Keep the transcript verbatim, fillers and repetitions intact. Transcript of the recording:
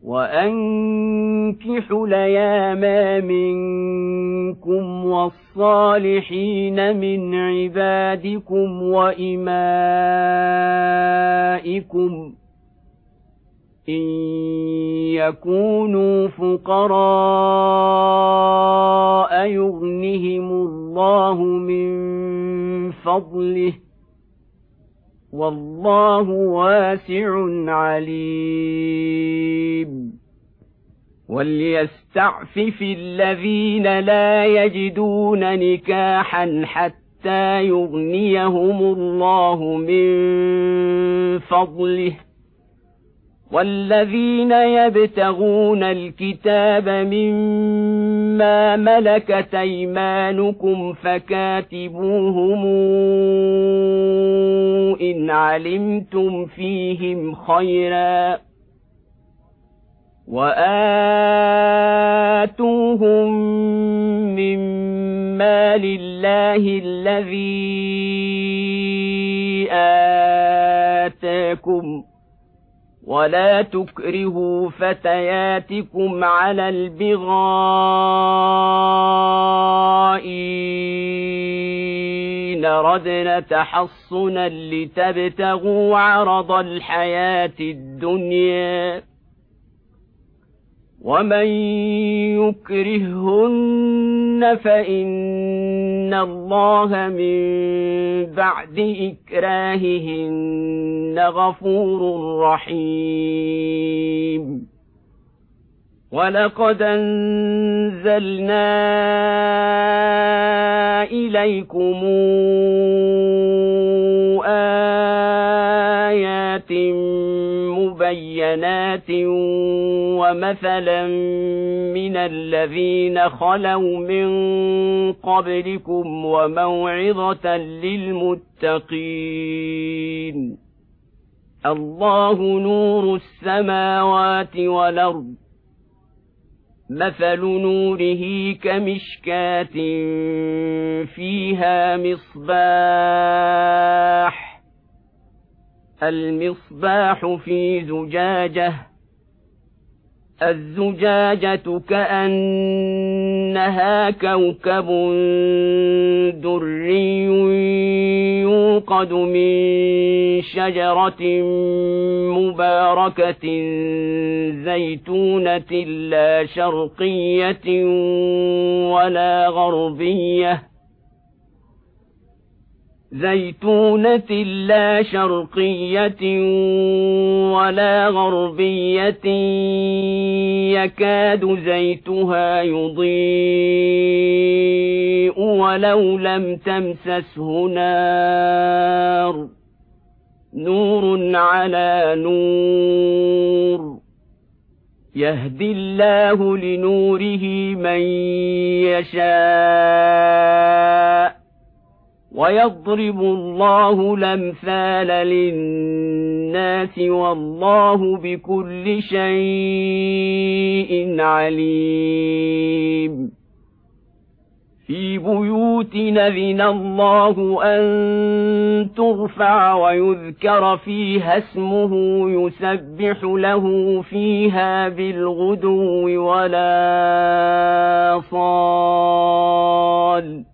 وأنكحوا الأيام منكم والصالحين من عبادكم وإمائكم إن يكونوا فقراء يغنهم الله من فضله والله واسع عليم وليستعفف الذين لا يجدون نكاحا حتى يغنيهم الله من فضله والذين يبتغون الكتاب مما ملكت أيمانكم فكاتبوهم إن علمتم فيهم خيرا وآتوهم مما لله الذي آتاكم ولا تكرهوا فتياتكم على البغاء إن ردنا تحصنا لتبتغوا عرض الحياة الدنيا ومن يكرههن فإن الله من بعد إكراههن غفور رحيم ولقد أنزلنا إليكم آيات مبينات ومثلا من الذين خلوا من قبلكم وموعظة للمتقين الله نور السماوات والأرض مثل نوره كمشكاة فيها مصباح المصباح في زجاجة الزجاجة كأنها كوكب دري يوقد من شجرة مباركة زيتونة لا شرقية ولا غربية زيتونة لا شرقية ولا غربية يكاد زيتها يضيء ولو لم تمسسه نار نور على نور يهدي الله لنوره من يشاء ويضرب الله الأمثال للناس والله بكل شيء عليم في بيوت أذن الله أن ترفع ويذكر فيها اسمه يسبح له فيها بالغدو ولا صال